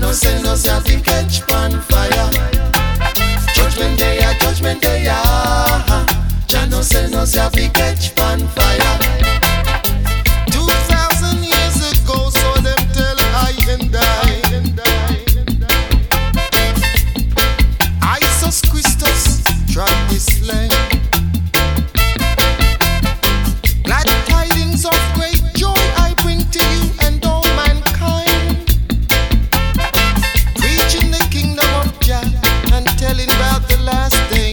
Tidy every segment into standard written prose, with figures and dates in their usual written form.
no say no say fi catch pan fire. Judgment day, Jah no say no say fi catch pan fire. 2,000 years ago, so them tell I and I. Jesus Christus trod this land. Glad tidings of great joy I bring to you and all mankind. Preaching the kingdom of Jah and telling about the last days.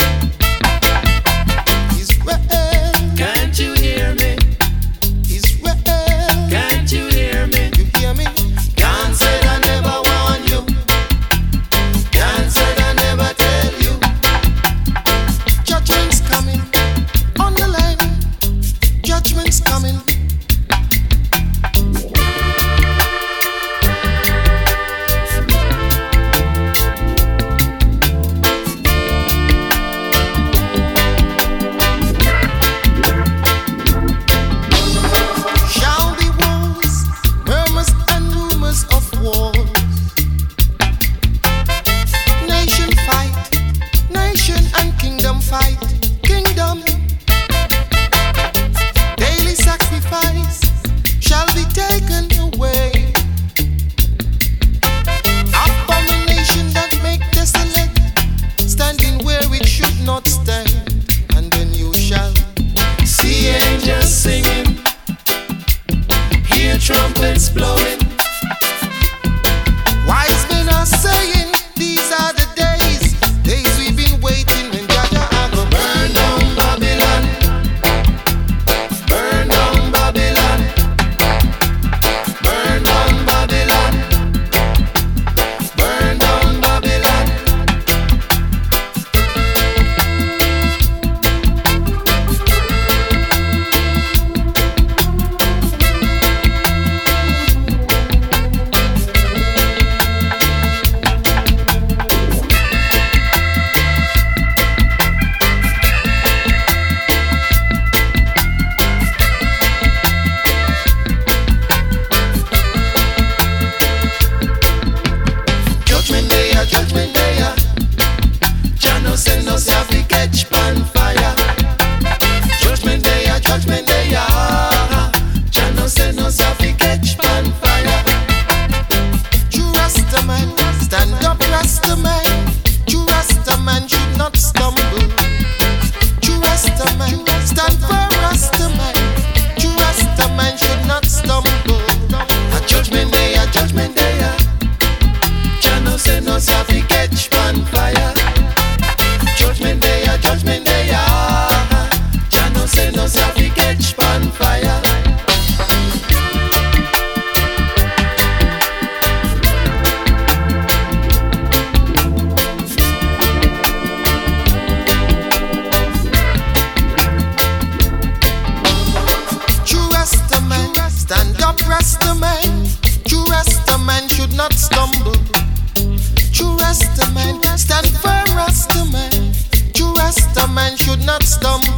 Israel, Can't you hear me? Israel, Can't you hear me? you hear me? Can't say I never warn you. Can't say I never tell you. Judgment's coming on the land. Judgment's coming. Shall be wars, murmurs and rumors of wars. Nation fight, nation and kingdom fight, kingdom. Daily sacrifice shall be taken away. Abomination that make desolate, standing where it should not stand. And then you shall See angels singing, hear trumpets blowing. wise men are saying, these are the days, days we've been waiting. When Jaja I go Burn down Babylon, burn down Babylon, burn down Babylon, burn down Babylon. Judgment day, Jah no say no say fi catch pan fire. Judgment day, Jah no say no say fi catch pan fire. True Rasta man, stand up Rasta man. True Rasta man should not stumble. True Rasta man, stand firm Rasta man. True Rasta man should not stumble. A judgment day, Jah no say no say fi catch pan fire. Judgment day, Jah no say no say fi catch pan fire. True Rasta man, stand up Rasta man. True Rasta man should not stumble. True Rasta man, stand firm Rasta man. True Rasta man should not stumble.